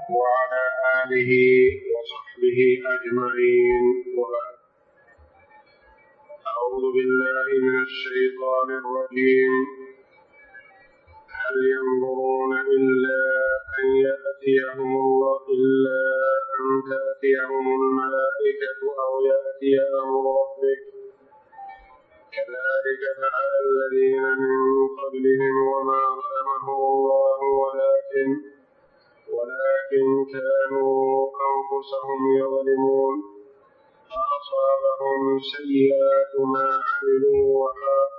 وعلى آله وصحبه أجمعين، وبعد. أعوذ بالله من الشيطان الرجيم. هل ينظرون إلا أن تأتيهم الملائكة أو يأتي أمر ربك كذلك فعل الذين من قبلهم وما ظلمهم الله ولكن كانوا أنفسهم يظلمون. فأصابهم سيئات ما عملوا وحاق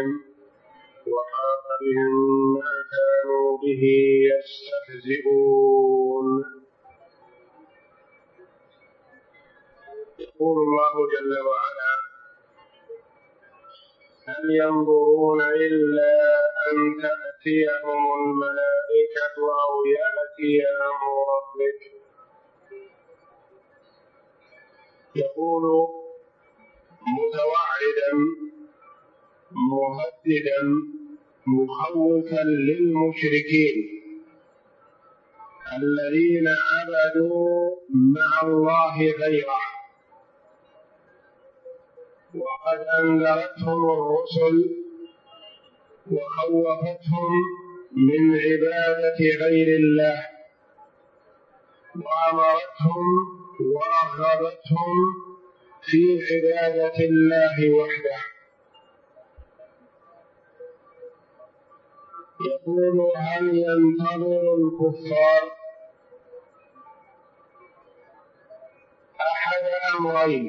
بهم ما كانوا به يستهزئون. يقول الله جل وعلا: هل ينظرون إلا أن تأتيهم الملائكة أو يأتي أمر ربك. يقول متوعدا مهددا مخوفا للمشركين الذين عبدوا مع الله غيره، وقد أنذرتهم الرسل وخوفتهم من عبادة غير الله، وأمرتهم ورغبتهم في عبادة الله وحده. يقول: هل ينتظر الكفار أحد أمرين: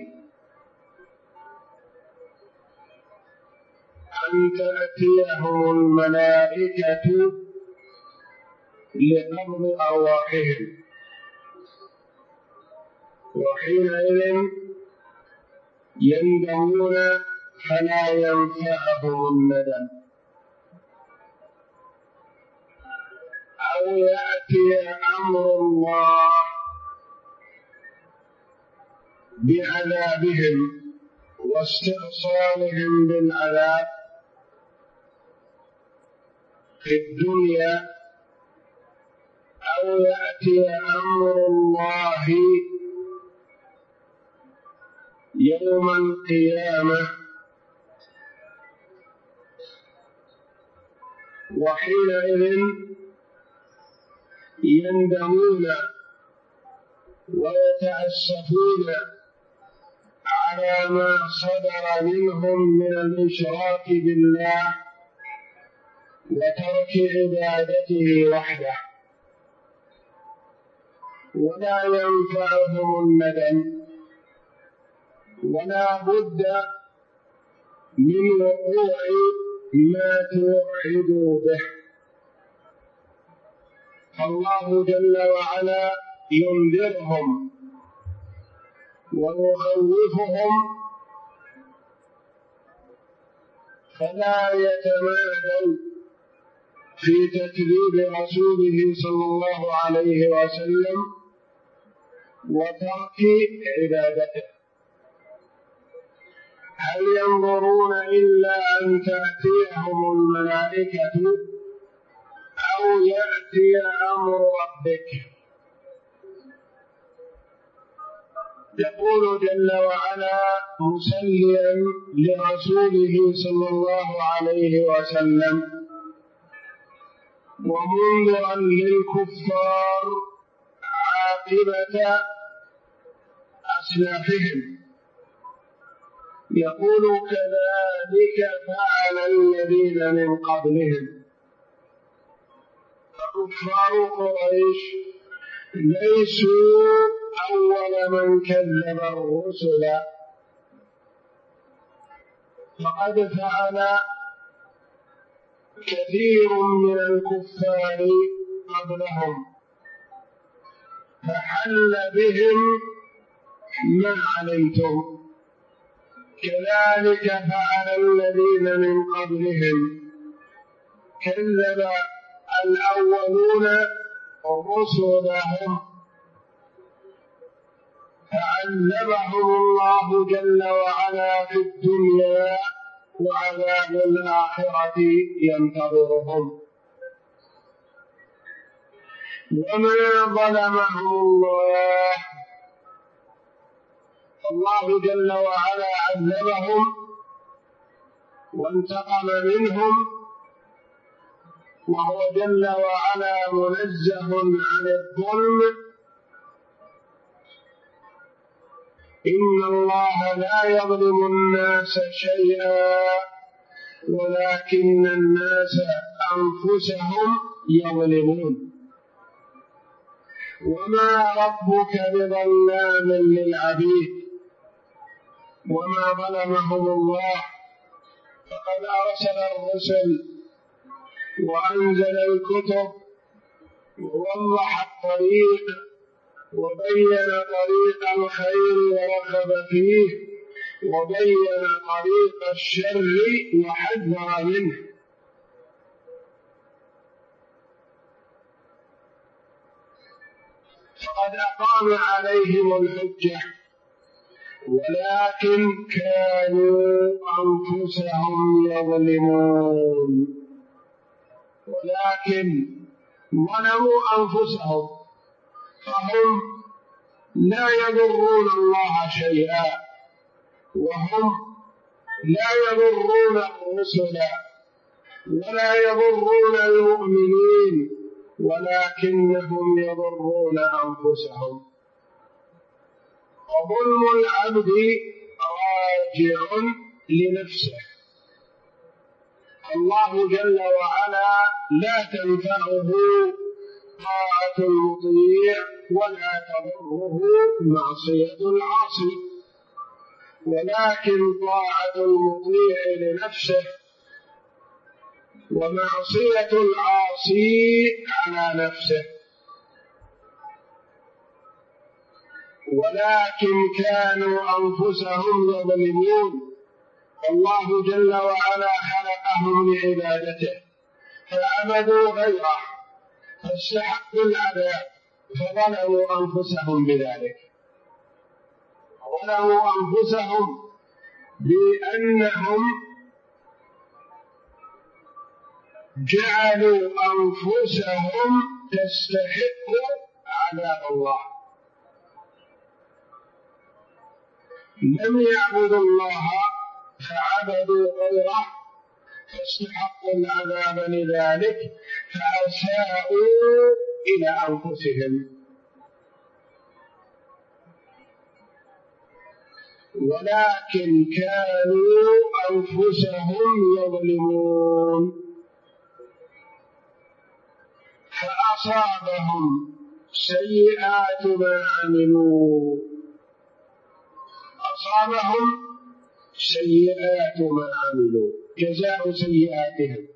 أن تأتيهم الملائكة لقبض أرواحهم، وحينئذ يندمون فلا ينفعهم الندم، أو يأتي أمر الله بعذابهم واستئصالهم بالعذاب في الدنيا، أو يأتي أمر الله يوم القيامة، وحينئذ يندمون ويتأسفون على ما صدر منهم من الإشراك بالله وترك عبادته وحده، ولا ينفعهم الندم، ولا بد من وقوع ما توعدوا به. فالله جل وعلا ينذرهم ويخوفهم فلا يتمادوا في تكذيب رسوله صلى الله عليه وسلم وترك عبادته. هل ينظرون إلا أن تأتيهم الملائكة أو يأتي أمر ربك. يقول جل وعلا مسليا لرسوله صلى الله عليه وسلم ومنذرا للكفار عاقبة أسلافهم، يقول: كذلك فعل الذين من قبلهم. فكفار قريش ليسوا أول من كذب الرسل، فقد فعل كثير من الكفار قبلهم، فحل بهم ما علمتم، كذلك فعل الذين من قبلهم. كذب الأولون رسلهم فعذبهم الله جل وعلا في الدنيا، وعذاب الآخرة ينتظرهم. وما ظلمهم الله، الله جل وعلا عذبهم وانتقم منهم، وهو جل وعلا منزه عن الظلم. إن الله لا يظلم الناس شيئا ولكن الناس أنفسهم يظلمون. وما ربك بظلام للعبيد، وما ظلمهم الله، فقد أرسل الرسل وأنزل الكتب ووضح الطريق وبين طريق الخير ورغب فيه، وبين طريق الشر وحذر منه. فقد أقام عليهم الحجة، ولكن كانوا أنفسهم يظلمون، ولكن ظلموا أنفسهم، فهم لا يضرون الله شيئا، وهم لا يضرون الرسل ولا يضرون المؤمنين، ولكنهم يضرون أنفسهم. وظلم العبد راجع لنفسه. الله جل وعلا لا تنفعه طاعة المطيع ولا تضره معصية العاصي، ولكن طاعة المطيع لنفسه ومعصية العاصي على نفسه. ولكن كانوا أنفسهم يظلمون. الله جل وعلا خلقهم لعبادته فعبدوا غيره فاستحقوا العذاب، فظلموا أنفسهم بذلك. ظلموا أنفسهم بأنهم جعلوا أنفسهم تستحق عذاب الله، لم يعبدوا الله فعبدوا غيره فاستحقوا العذاب لذلك، فأساءوا إلى أنفسهم. ولكن كانوا أنفسهم يظلمون، فأصابهم سيئات ما عملوا، أصابهم سيئات ما عملوا، جزاء سيئاتهم،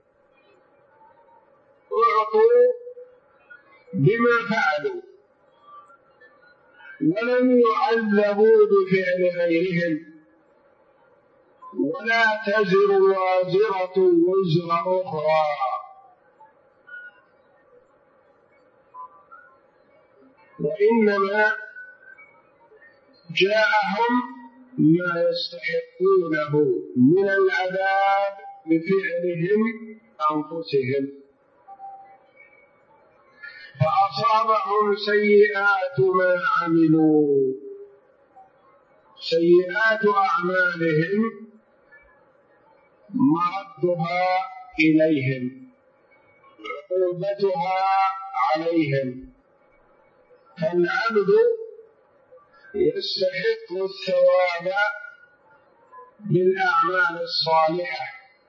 أعطوا بما فعلوا ولم يعذبوا بفعل غيرهم، ولا تزر وازرة وزر أخرى. وإنما جاءهم ما يستحقونه من العذاب بفعلهم أنفسهم، فأصابهم سيئات ما عملوا، سيئات أعمالهم مردها إليهم، عقوبتها عليهم. فالعبد يستحق الثواب بالأعمال الصالحة،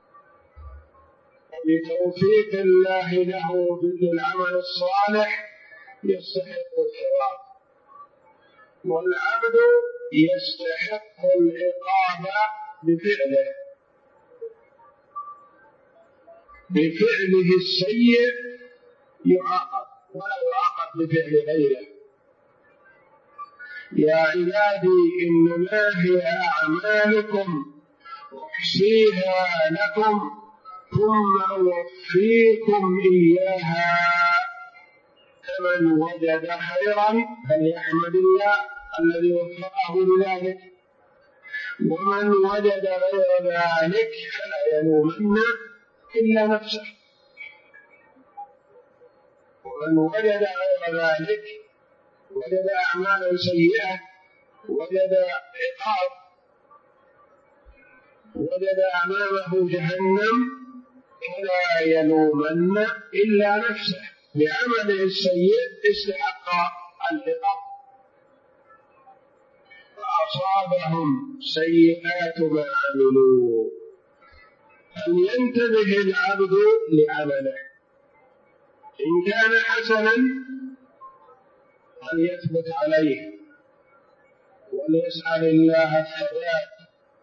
وبتوفيق الله له بالعمل الصالح يستحق الثواب، والعبد يستحق العقاب بفعله السيء يعاقب ولا يعاقب بفعل غيره. يا عبادي إنما هي أعمالكم أحصيها لكم ثم أوفيكم إياها، فمن وجد خيرا فليحمد الله الذي وفقه لذلك، ومن وجد غير ذلك فلا يلومن إلا نفسه. ومن وجد غير ذلك وجد أعمالا سيئة، وجد عقاب، وجد أمامه جهنم، فلا يلومن إلا نفسه، بعمله السيء استحق العقاب. فأصابهم سيئات ما عملوا. فلينتبه العبد لعمله، إن كان حسنا فليثبت عليه وليسأل الله الثبات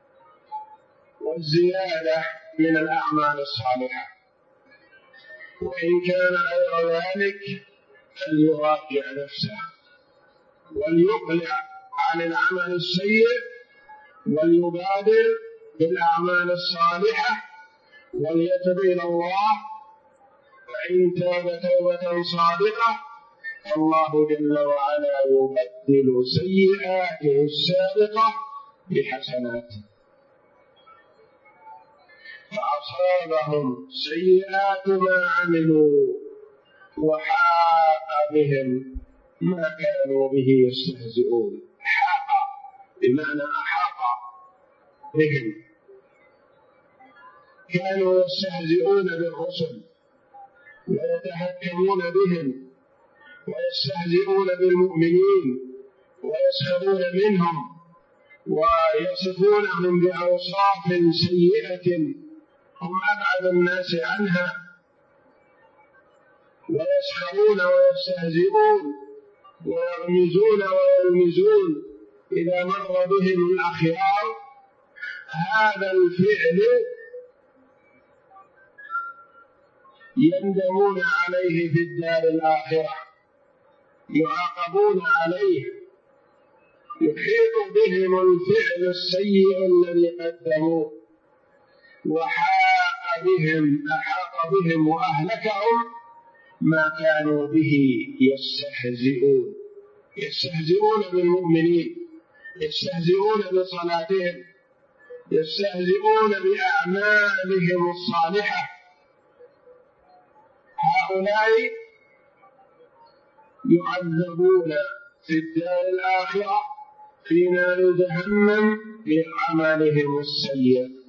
والزيادة من الأعمال الصالحة، وإن كان غير ذلك فليراجع نفسه وليقلع عن العمل السيء وليبادر بالأعمال الصالحة وليتب إلى الله، فإن تاب توبة صادقة فالله جل وعلا يبدل سيئاته السابقة بحسنات. فأصابهم سيئات ما عملوا وحاق بهم ما كانوا به يستهزئون. حاق بمعنى أحاط بهم، كانوا يستهزئون بالرسل ويتهكمون بهم ويستهزئون بالمؤمنين ويسخرون منهم ويصفونهم بأوصاف سيئة هم أبعد الناس عنها، ويسخرون ويستهزئون ويغمزون ويلمزون إذا مر بهم الأخيار. هذا الفعل يندمون عليه في الدار الآخرة، يعاقبون عليه، يحيط بهم الفعل السيء الذي قدموه وحاق بهم، أحاط بهم وأهلكهم ما كانوا به يستهزئون. يستهزئون بالمؤمنين، يستهزئون بصلاتهم، يستهزئون بأعمالهم الصالحة. هؤلاء يعذبون في الدار الآخرة في نار جهنم بعملهم السيء.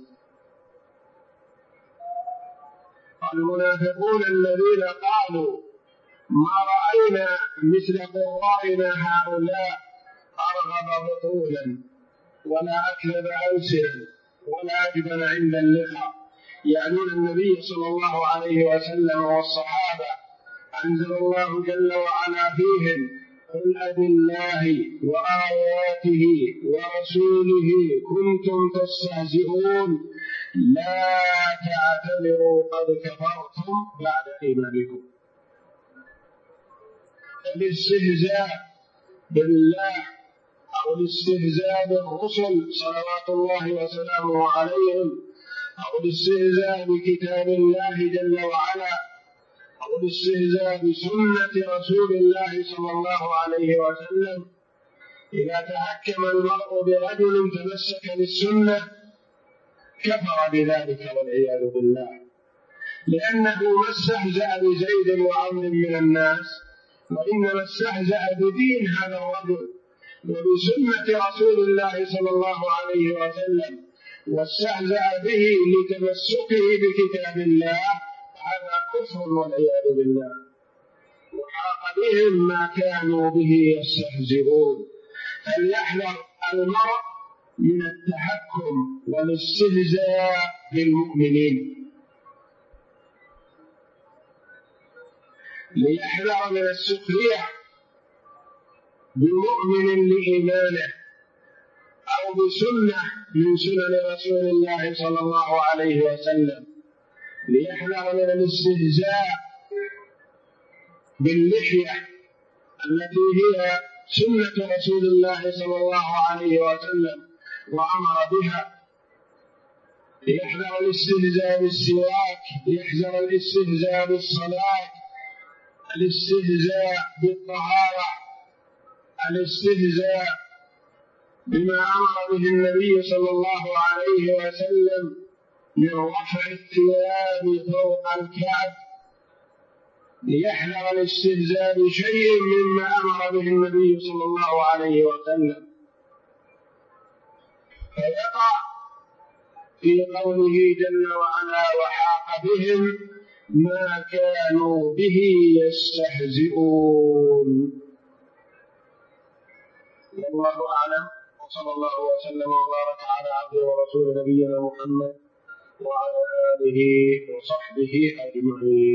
المنافقون الذين قالوا ما رأينا مثل قرائنا هؤلاء أرغب بطولا ولا أكذب ألسنا ولا أجبن عند اللقاء، يعنون النبي صلى الله عليه وسلم والصحابة. أنزل الله جل وعلا فيهم قل أبالله وآياته ورسوله كنتم تستهزئون لا تعتذروا قد كفرتم بعد إيمانكم. الاستهزاء بالله أو الاستهزاء بالرسل صلوات الله وسلامه عليهم، أو الاستهزاء بكتاب الله جل وعلا، أو الاستهزاء بسنة رسول الله صلى الله عليه وسلم. إذا تحكم المرء برجل تمسك بالسنة كفر بذلك والعياذ بالله، لأنه ما استهزأ بزيد وعمر من الناس، وإنما استهزأ بدين هذا الرجل وبسنة رسول الله صلى الله عليه وسلم، واستهزأ به لتمسكه بكتاب الله. هذا كفر والعياذ بالله، وحاق بهم ما كانوا به يستهزئون. فليحذر المرء من التحكم والاستهزاء بالمؤمنين، ليحذر من السخرية بمؤمن لإيمانه أو بسنة من سنن رسول الله صلى الله عليه وسلم، ليحذر من الاستهزاء باللحية التي هي سنة رسول الله صلى الله عليه وسلم وأمر بها، ليحذر الاستهزاء بالسواك، ليحذر الاستهزاء بالصلاة، الاستهزاء بالطهارة، الاستهزاء بما أمر به النبي صلى الله عليه وسلم من رفع الثياب فوق الكعب ليحذر الاستهزاء بشيء مما أمر به النبي صلى الله عليه وسلم، فيقع في قوله جل وعلا وحاق بهم ما كانوا به يستهزئون. والله أعلم، وصلى الله وسلم وبارك على عبده ورسول نبينا محمد وعلى آله وصحبه أجمعين.